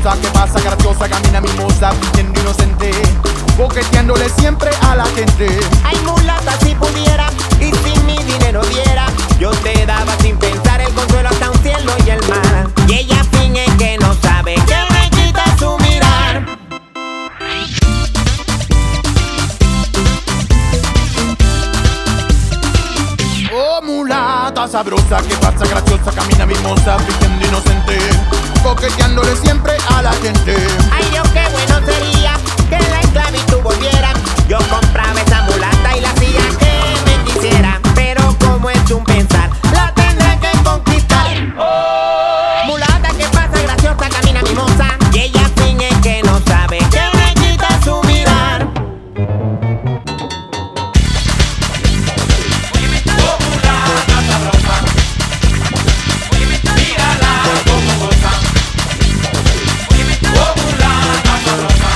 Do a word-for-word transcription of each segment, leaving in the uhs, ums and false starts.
sabrosa que pasa graciosa, camina mimosa, fingiendo inocente, coqueteándole siempre a la gente. Ay, mulata, si pudiera y si mi dinero diera, yo te daba sin pensar el consuelo hasta un cielo y el mar. Y ella finge que no sabe que me quita su mirar. Oh, mulata sabrosa que pasa graciosa, camina mimosa, fingiendo inocente, coqueteándole siempre a la gente. Ay, Dios, qué bueno sería que la esclavitud volviera. Yo compraba esa mulata y la hacía que me quisiera. Pero como es un pensar, la tendré que conquistar. Oh. Mulata que pasa graciosa, camina mimosa, y ella finge que no sabe que me quita su mirar. Oh, mulata sabrosa, mírala como goza. Oh, mulata sabrosa,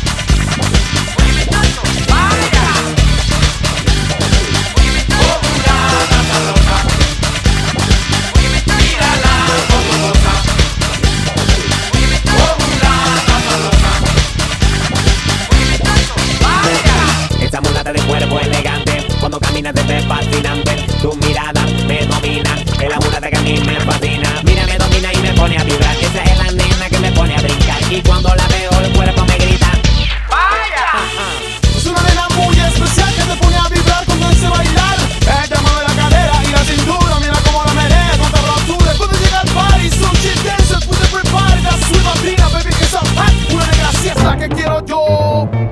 vaya. Oh, mulata sabrosa, mírala como goza. Oh, mulata sabrosa, vaya. Esa mulata de cuerpo elegante, cuando caminas te ves fascinante. Tu mirada me domina, es la mulata que a mí me fascina. Mira, me domina y me pone a vibrar. Esa es la nena que me pone a brincar. Y cuando la veo el cuerpo me grita, Vaya. Es una nena muy especial que te pone a vibrar cuando dice bailar. Ella mueve la cadera y la cintura, mira cómo la menea con temperatura. Cuando llega al party, son she dances with everybody. That's sweet latina, baby, que esa hot. Una negra así es la que quiero yo.